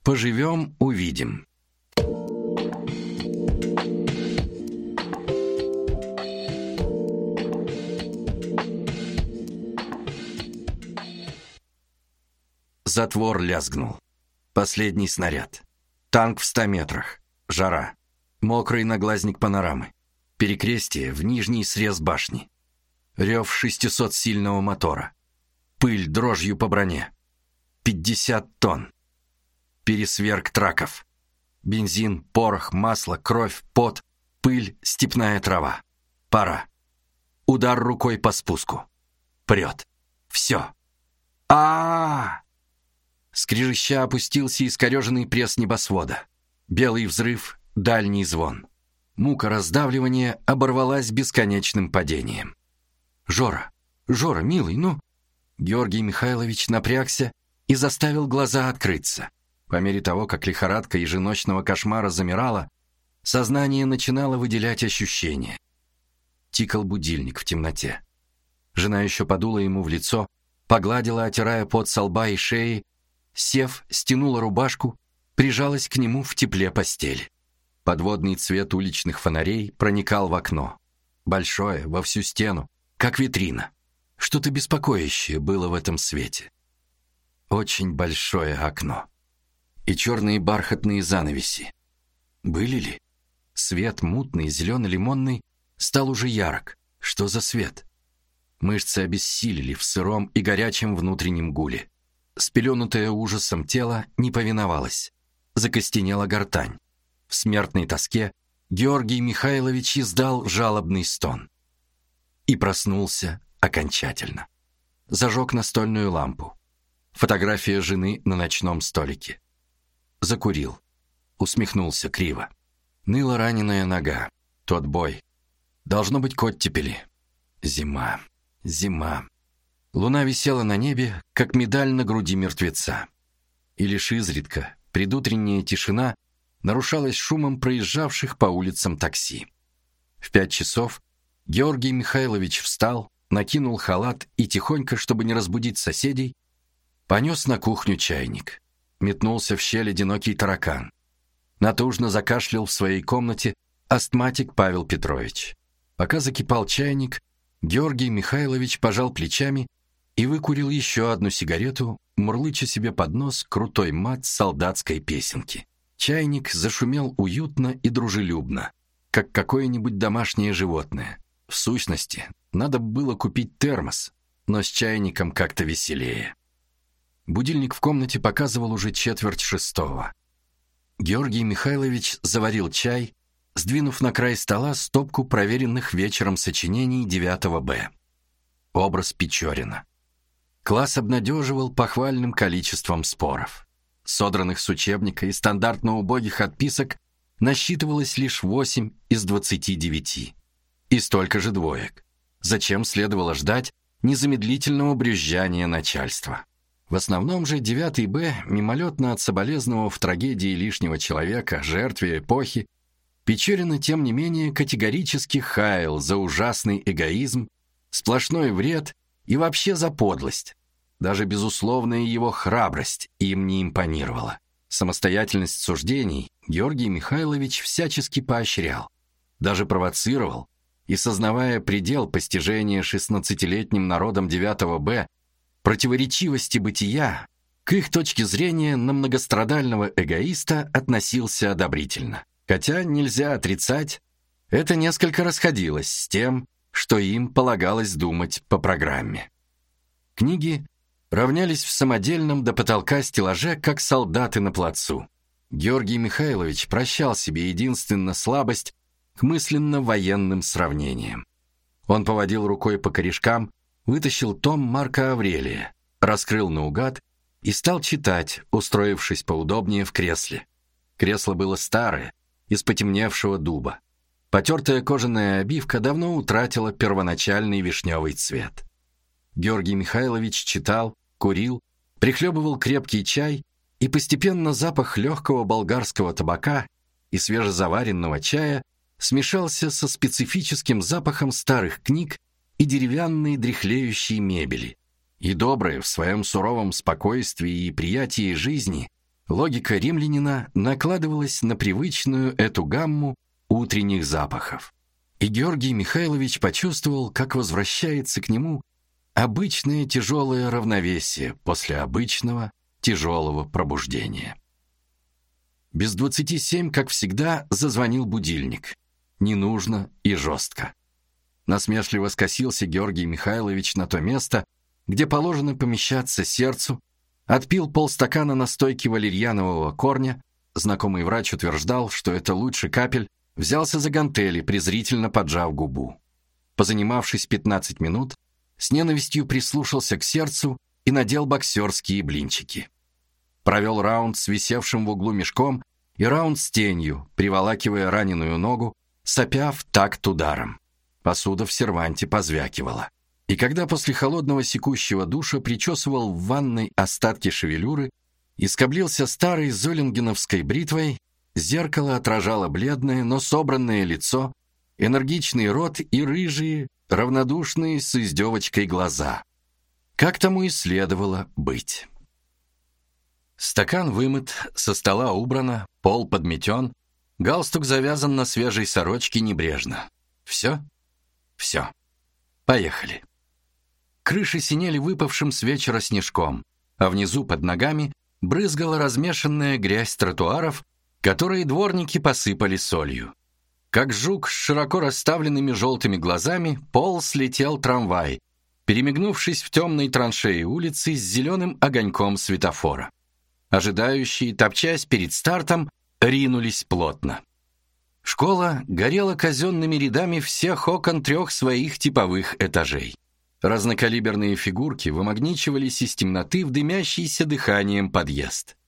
Поживем, увидим. Затвор лязгнул. Последний снаряд. Танк в 100 метрах. Жара. Мокрый наглазник панорамы. Перекрестие в нижний срез башни. Рев 600-сильного мотора. Пыль дрожью по броне. 50 тонн. Пересверк траков. Бензин, порох, масло, кровь, пот, пыль, степная трава. Пора. Удар рукой по спуску. Прет. Все. А-а-а! Скрежеща опустился искореженный пресс небосвода. Белый взрыв, дальний звон. Мука раздавливания оборвалась бесконечным падением. «Жора, Жора, милый, ну...» Георгий Михайлович напрягся и заставил глаза открыться. По мере того, как лихорадка еженочного кошмара замирала, сознание начинало выделять ощущения. Тикал будильник в темноте. Жена еще подула ему в лицо, погладила, отирая пот со лба и шеи, сев, стянула рубашку, прижалась к нему в тепле постели. Подводный цвет уличных фонарей проникал в окно. Большое, во всю стену, как витрина. Что-то беспокоящее было в этом свете. Очень большое окно. И черные бархатные занавеси. Были ли? Свет мутный, зелено-лимонный, стал уже ярок. Что за свет? Мышцы обессилели в сыром и горячем внутреннем гуле. Спеленутое ужасом тело не повиновалось. Закостенела гортань. В смертной тоске Георгий Михайлович издал жалобный стон. И проснулся окончательно. Зажег настольную лампу. Фотография жены на ночном столике. Закурил. Усмехнулся криво. Ныла раненая нога. Тот бой. Должно быть к оттепели. Зима. Зима. Луна висела на небе, как медаль на груди мертвеца. И лишь изредка предутренняя тишина нарушалась шумом проезжавших по улицам такси. В 5 часов Георгий Михайлович встал, накинул халат и тихонько, чтобы не разбудить соседей, понес на кухню чайник. Метнулся в щель одинокий таракан. Натужно закашлял в своей комнате астматик Павел Петрович. Пока закипал чайник, Георгий Михайлович пожал плечами и выкурил еще одну сигарету, мурлыча себе под нос крутой мат солдатской песенки. Чайник зашумел уютно и дружелюбно, как какое-нибудь домашнее животное. В сущности, надо было купить термос, но с чайником как-то веселее. Будильник в комнате показывал уже 5:45. Георгий Михайлович заварил чай, сдвинув на край стола стопку проверенных вечером сочинений 9 Б. Образ Печорина. Класс обнадеживал похвальным количеством споров. Содранных с учебника и стандартно убогих отписок насчитывалось лишь 8 из 29. И столько же двоек. Зачем следовало ждать незамедлительного брюзжания начальства? В основном же 9 Б, мимолетно отсоболезновав в трагедии лишнего человека, жертве эпохи, Печорина, тем не менее, категорически хаял за ужасный эгоизм, сплошной вред и вообще за подлость. Даже безусловная его храбрость им не импонировала. Самостоятельность суждений Георгий Михайлович всячески поощрял, даже провоцировал, и, сознавая предел постижения 16-летним народом 9 Б противоречивости бытия, к их точке зрения на многострадального эгоиста относился одобрительно. Хотя нельзя отрицать, это несколько расходилось с тем, что им полагалось думать по программе. Книги равнялись в самодельном до потолка стеллаже, как солдаты на плацу. Георгий Михайлович прощал себе единственно слабость к мысленно-военным сравнениям. Он поводил рукой по корешкам, вытащил том Марка Аврелия, раскрыл наугад и стал читать, устроившись поудобнее в кресле. Кресло было старое, из потемневшего дуба. Потертая кожаная обивка давно утратила первоначальный вишневый цвет. Георгий Михайлович читал, курил, прихлебывал крепкий чай, и постепенно запах легкого болгарского табака и свежезаваренного чая смешался со специфическим запахом старых книг и деревянной дряхлеющей мебели. И доброе в своем суровом спокойствии и приятии жизни Логика римлянина накладывалась на привычную эту гамму утренних запахов. И Георгий Михайлович почувствовал, как возвращается к нему обычное тяжелое равновесие после обычного тяжелого пробуждения. Без 27, как всегда, зазвонил будильник. Не нужно и жестко. Насмешливо скосился Георгий Михайлович на то место, где положено помещаться сердцу, отпил полстакана настойки валерьянового корня, знакомый врач утверждал, что это лучше капель, взялся за гантели, презрительно поджав губу. Позанимавшись 15 минут, с ненавистью прислушался к сердцу и надел боксерские блинчики. Провел раунд с висевшим в углу мешком и раунд с тенью, приволакивая раненую ногу, сопя в такт ударом. Посуда в серванте позвякивала. И когда после холодного секущего душа причесывал в ванной остатки шевелюры и скоблился старой золингеновской бритвой, зеркало отражало бледное, но собранное лицо, энергичный рот и рыжие, равнодушные с издевочкой глаза. Как тому и следовало быть. Стакан вымыт, со стола убрано, пол подметен, галстук завязан на свежей сорочке небрежно. Все? Все. Поехали. Крыши синели выпавшим с вечера снежком, а внизу под ногами брызгала размешанная грязь тротуаров, которые дворники посыпали солью. Как жук с широко расставленными желтыми глазами полз летел трамвай, перемигнувшись в темной траншеи улицы с зеленым огоньком светофора. Ожидающие, топчась перед стартом, ринулись плотно. Школа горела казенными рядами всех окон 3 своих типовых этажей. Разнокалиберные фигурки вымагничивались из темноты в дымящийся дыханием подъезд.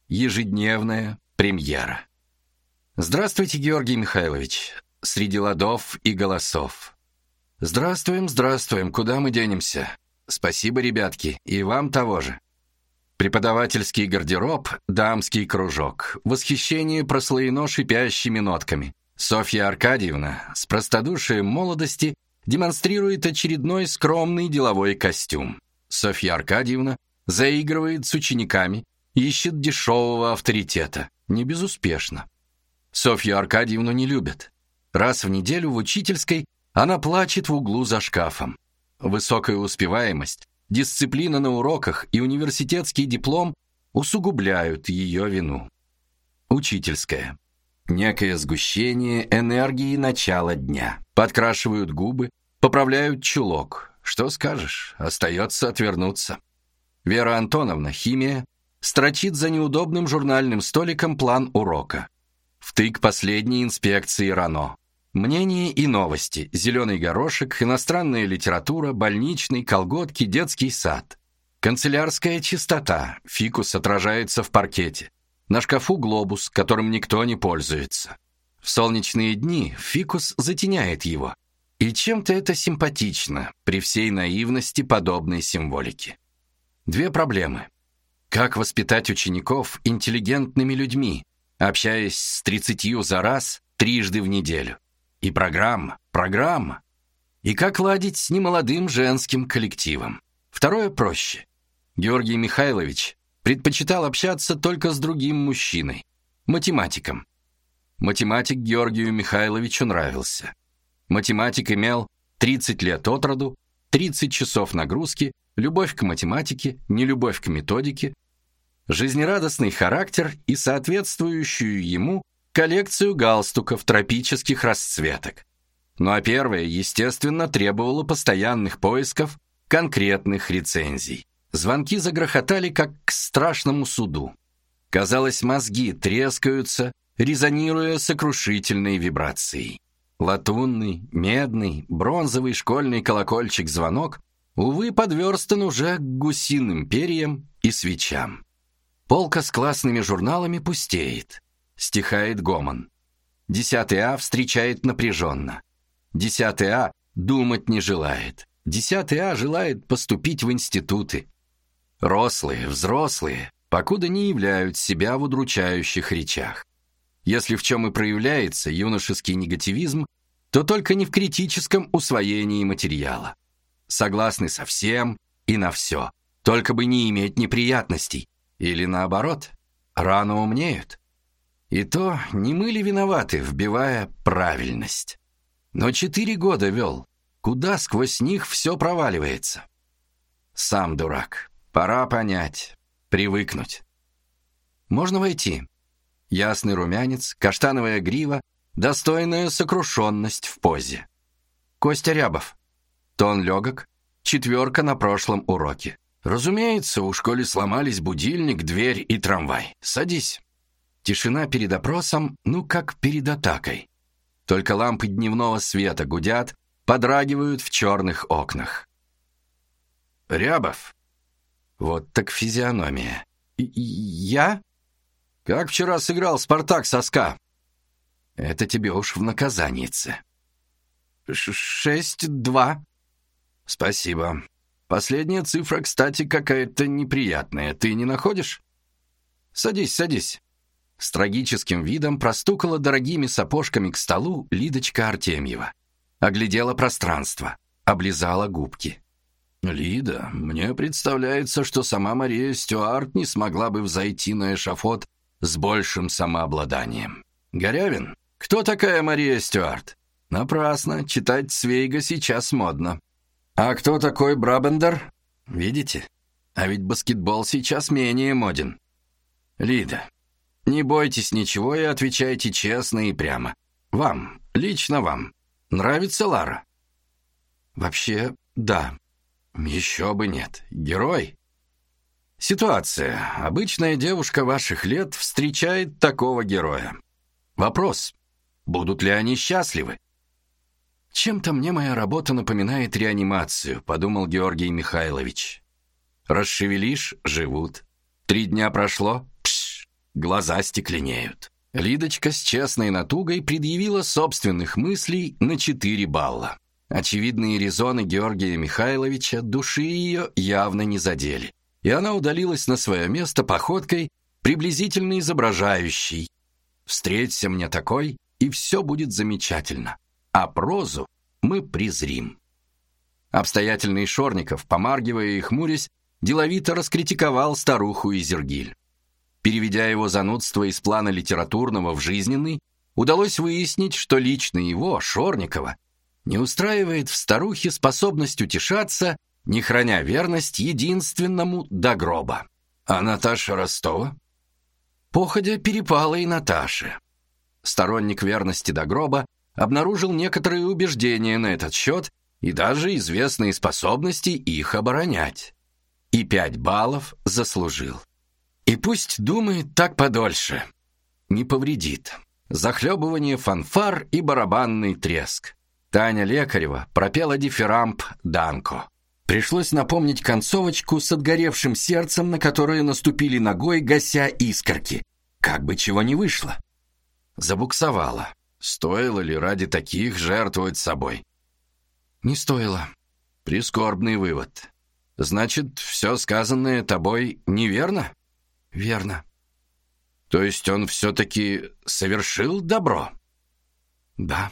Ежедневная премьера. «Здравствуйте, Георгий Михайлович!» Среди ладов и голосов. «Здравствуем, здравствуем, куда мы денемся? Спасибо, ребятки, и вам того же». Преподавательский гардероб, дамский кружок, восхищение прослоено шипящими нотками. Софья Аркадьевна с простодушием молодости демонстрирует очередной скромный деловой костюм. Софья Аркадьевна заигрывает с учениками, ищет дешевого авторитета. Не безуспешно. Софью Аркадьевну не любят. Раз в неделю в учительской она плачет в углу за шкафом. Высокая успеваемость, дисциплина на уроках и университетский диплом усугубляют ее вину. Учительская. Некое сгущение энергии начала дня. Подкрашивают губы, поправляют чулок. Что скажешь, остается отвернуться. Вера Антоновна, химия, строчит за неудобным журнальным столиком план урока. Втык последней инспекции РАНО. Мнения и новости, зеленый горошек, иностранная литература, больничный, колготки, детский сад. Канцелярская чистота, фикус отражается в паркете. На шкафу глобус, которым никто не пользуется. В солнечные дни фикус затеняет его. И чем-то это симпатично, при всей наивности подобной символики. 2 проблемы. Как воспитать учеников интеллигентными людьми, общаясь с 30 за раз 3 в неделю? И программа. И как ладить с немолодым женским коллективом? 2 проще. Георгий Михайлович предпочитал общаться только с другим мужчиной, математиком. Математик Георгию Михайловичу нравился. Математик имел 30 лет от роду, 30 часов нагрузки, любовь к математике, нелюбовь к методике, жизнерадостный характер и соответствующую ему коллекцию галстуков тропических расцветок. Ну а первое, естественно, требовало постоянных поисков конкретных рецензий. Звонки загрохотали, как к страшному суду. Казалось, мозги трескаются, резонируя сокрушительной вибрацией. Латунный, медный, бронзовый школьный колокольчик-звонок, увы, подверстан уже к гусиным перьям и свечам. Полка с классными журналами пустеет. Стихает гомон. 10 А встречает напряженно. 10 А думать не желает. 10 А желает поступить в институты. Рослые, взрослые, покуда не являют себя в удручающих речах. Если в чем и проявляется юношеский негативизм, то только не в критическом усвоении материала. Согласны со всем и на все, только бы не иметь неприятностей. Или наоборот. рано умнеют. И то не мы ли виноваты, вбивая правильность? Но 4 года вел. Куда сквозь них все проваливается? Сам дурак. Пора понять, привыкнуть. Можно войти. Ясный румянец, каштановая грива, достойная сокрушенность в позе. Костя Рябов. Тон легок, 4 на прошлом уроке. Разумеется, у школы сломались будильник, дверь и трамвай. Садись. Тишина перед опросом, ну как перед атакой. Только лампы дневного света гудят, подрагивают в черных окнах. Рябов. Вот так физиономия. Я? Как вчера сыграл «Спартак» со СКА? Это тебе уж в наказанице. 6-2. Спасибо. Последняя цифра, кстати, какая-то неприятная. Ты не находишь? Садись, садись. С трагическим видом простукала дорогими сапожками к столу Лидочка Артемьева. Оглядела пространство, облизала губки. «Лида, мне представляется, что сама Мария Стюарт не смогла бы взойти на эшафот с большим самообладанием. Горявин? Кто такая Мария Стюарт? Напрасно, читать Цвейга сейчас модно. А кто такой Брабендер? Видите? А ведь баскетбол сейчас менее моден. Лида, не бойтесь ничего и отвечайте честно и прямо. Вам, лично вам, нравится Лара?» «Вообще, да. Еще бы нет. Герой». «Ситуация. Обычная девушка ваших лет встречает такого героя. Вопрос, будут ли они счастливы?» «Чем-то мне моя работа напоминает реанимацию», — подумал Георгий Михайлович. «Расшевелишь — живут. 3 дня прошло — пш, глаза стекленеют». Лидочка с честной натугой предъявила собственных мыслей на 4 балла. Очевидные резоны Георгия Михайловича души ее явно не задели, и она удалилась на свое место походкой, приблизительно изображающей: «Встреться мне такой, и все будет замечательно, а прозу мы презрим». Обстоятельный Шорников, помаргивая и хмурясь, деловито раскритиковал старуху Изергиль. Переведя его занудство из плана литературного в жизненный, удалось выяснить, что лично его, Шорникова, не устраивает в старухе способность утешаться, не храня верность единственному до гроба. А Наташа Ростова? Походя перепала и Наташе. Сторонник верности до гроба обнаружил некоторые убеждения на этот счет и даже известные способности их оборонять. И 5 баллов заслужил. И пусть думает так подольше. Не повредит. Захлебывание фанфар и барабанный треск. Таня Лекарева пропела дифирамб «Данко». Пришлось напомнить концовочку с отгоревшим сердцем, на которое наступили ногой, гася искорки. Как бы чего не вышло. Забуксовала. Стоило ли ради таких жертвовать собой? Не стоило. Прискорбный вывод. Значит, все сказанное тобой неверно? Верно. То есть он все-таки совершил добро? Да.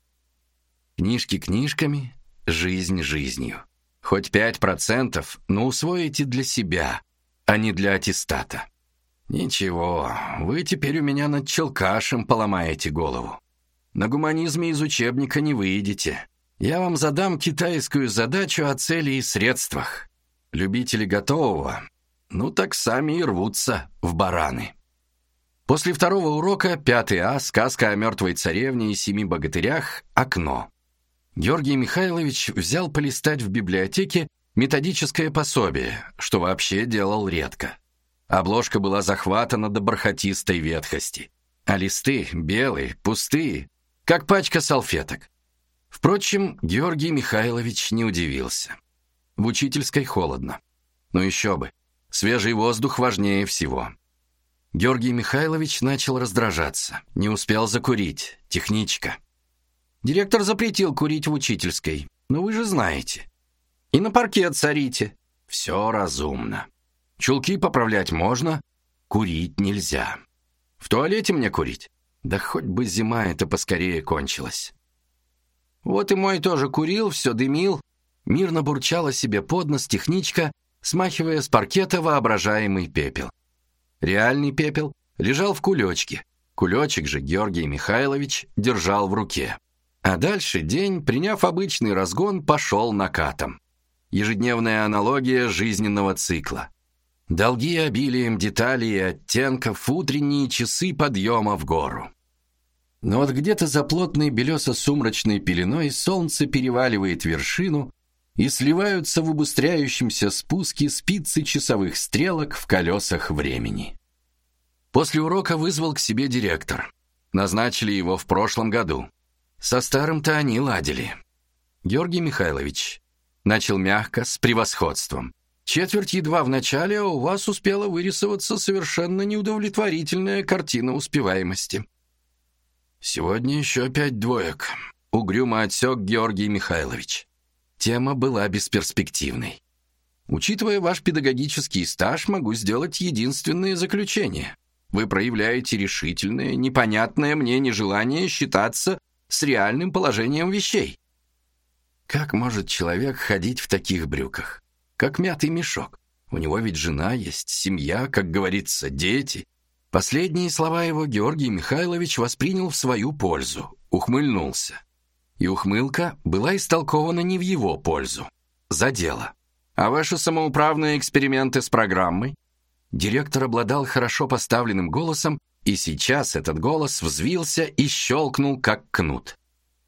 Книжки книжками, жизнь жизнью. Хоть 5%, но усвоите для себя, а не для аттестата. Ничего, вы теперь у меня над Челкашем поломаете голову. На гуманизме из учебника не выйдете. Я вам задам китайскую задачу о цели и средствах. Любители готового, ну так сами и рвутся в бараны. После 2-го урока 5 А, сказка о мертвой царевне и 7 богатырях, окно. Георгий Михайлович взял полистать в библиотеке методическое пособие, что вообще делал редко. Обложка была захватана до бархатистой ветхости, а листы белые, пустые, как пачка салфеток. Впрочем, Георгий Михайлович не удивился. В учительской холодно. Но еще бы, свежий воздух важнее всего. Георгий Михайлович начал раздражаться. Не успел закурить. Техничка. Директор запретил курить в учительской. Но вы же знаете. И на паркет сорите. Все разумно. Чулки поправлять можно, курить нельзя. В туалете мне курить? Да хоть бы зима эта поскорее кончилась. Вот и мой тоже курил, все дымил. Мирно бурчала себе под нос техничка, смахивая с паркета воображаемый пепел. Реальный пепел лежал в кулечке. Кулечек же Георгий Михайлович держал в руке. А дальше день, приняв обычный разгон, пошел накатом. Ежедневная аналогия жизненного цикла. Долги обилием деталей и оттенков, утренние часы подъема в гору. Но вот где-то за плотной белесо-сумрачной пеленой солнце переваливает вершину, и сливаются в убыстряющемся спуске спицы часовых стрелок в колесах времени. После урока вызвал к себе директор. Назначили его в прошлом году. Со старым-то они ладили. Георгий Михайлович начал мягко, с превосходством. Четверть едва в начале, а у вас успела вырисоваться совершенно неудовлетворительная картина успеваемости. Сегодня еще 5 двоек, угрюмо отсек Георгий Михайлович. Тема была бесперспективной. Учитывая ваш педагогический стаж, могу сделать единственное заключение. Вы проявляете решительное, непонятное мне нежелание считаться с реальным положением вещей. Как может человек ходить в таких брюках? Как мятый мешок. У него ведь жена есть, семья, как говорится, дети. Последние слова его Георгий Михайлович воспринял в свою пользу, ухмыльнулся. И ухмылка была истолкована не в его пользу. За дело. А ваши самоуправные эксперименты с программой? Директор обладал хорошо поставленным голосом, и сейчас этот голос взвился и щелкнул, как кнут.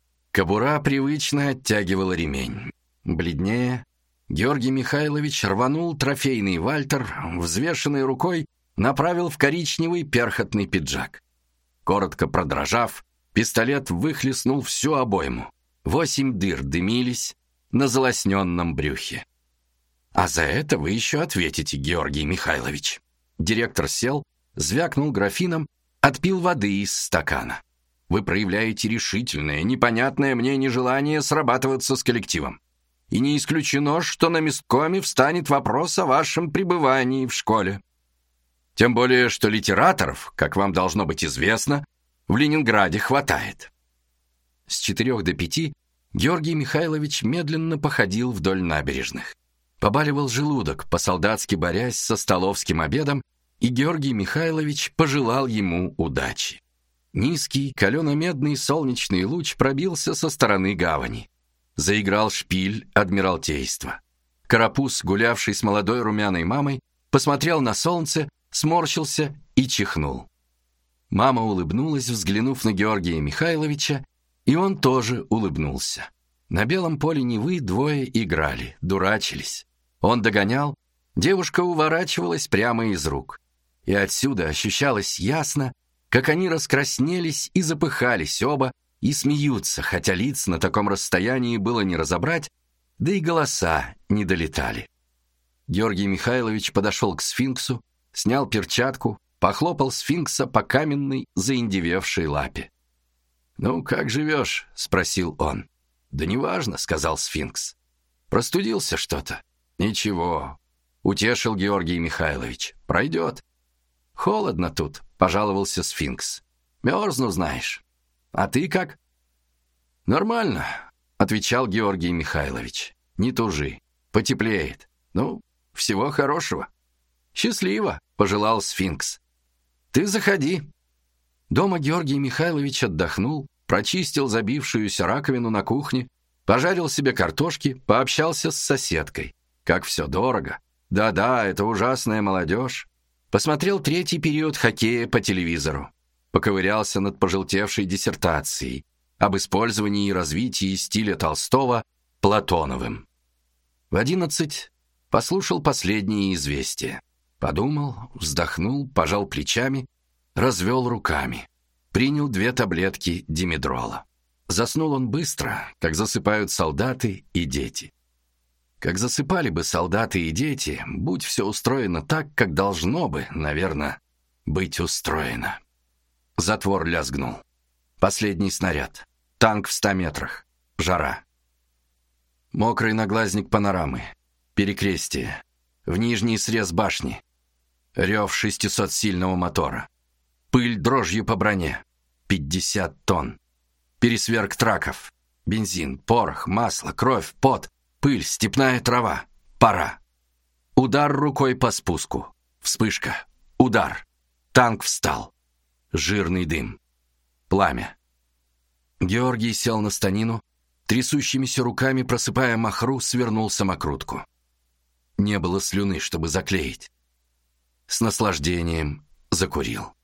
Кобура привычно оттягивала ремень. Бледнее, Георгий Михайлович рванул трофейный вальтер, взвешенной рукой направил в коричневый перхотный пиджак. Коротко продрожав, пистолет выхлестнул всю обойму. 8 дыр дымились на залосненном брюхе. А за это вы еще ответите, Георгий Михайлович. Директор сел, звякнул графином, отпил воды из стакана. Вы проявляете решительное, непонятное мне нежелание срабатываться с коллективом. И не исключено, что на месткоме встанет вопрос о вашем пребывании в школе. Тем более, что литераторов, как вам должно быть известно, в Ленинграде хватает. С 4 до 5 Георгий Михайлович медленно походил вдоль набережных. Побаливал желудок, по-солдатски борясь со столовским обедом, и Георгий Михайлович пожелал ему удачи. Низкий, калено-медный солнечный луч пробился со стороны гавани. Заиграл шпиль Адмиралтейства. Карапуз, гулявший с молодой румяной мамой, посмотрел на солнце, сморщился и чихнул. Мама улыбнулась, взглянув на Георгия Михайловича, и он тоже улыбнулся. На белом поле Невы двое играли, дурачились. Он догонял, девушка уворачивалась прямо из рук. И отсюда ощущалось ясно, как они раскраснелись и запыхались оба, и смеются, хотя лиц на таком расстоянии было не разобрать, да и голоса не долетали. Георгий Михайлович подошел к сфинксу, снял перчатку, похлопал сфинкса по каменной, заиндевевшей лапе. «Ну, как живешь?» — спросил он. «Да неважно», — сказал сфинкс. «Простудился что-то?» «Ничего», — утешил Георгий Михайлович. «Пройдет». «Холодно тут», — пожаловался сфинкс. «Мерзну, знаешь. А ты как?» «Нормально», — отвечал Георгий Михайлович. «Не тужи, потеплеет. Ну, всего хорошего». «Счастливо», — пожелал сфинкс. «Ты заходи». Дома Георгий Михайлович отдохнул, прочистил забившуюся раковину на кухне, пожарил себе картошки, пообщался с соседкой. Как все дорого. Да-да, это ужасная молодежь. Посмотрел 3-й период хоккея по телевизору. Поковырялся над пожелтевшей диссертацией об использовании и развитии стиля Толстого Платоновым. В 11 послушал последние известия. Подумал, вздохнул, пожал плечами, развел руками. Принял 2 таблетки димедрола. Заснул он быстро, как засыпают солдаты и дети. Как засыпали бы солдаты и дети, будь все устроено так, как должно бы, наверное, быть устроено. Затвор лязгнул. Последний снаряд. Танк в 100 метрах. Жара. Мокрый наглазник панорамы. Перекрестие. В нижний срез башни. Рев 600-сильного мотора. Пыль дрожью по броне. 50 тонн. Пересверк траков. Бензин, порох, масло, кровь, пот, пыль, степная трава. Пора. Удар рукой по спуску. Вспышка. Удар. Танк встал. Жирный дым. Пламя. Георгий сел на станину, трясущимися руками, просыпая махру, свернул самокрутку. Не было слюны, чтобы заклеить. С наслаждением закурил.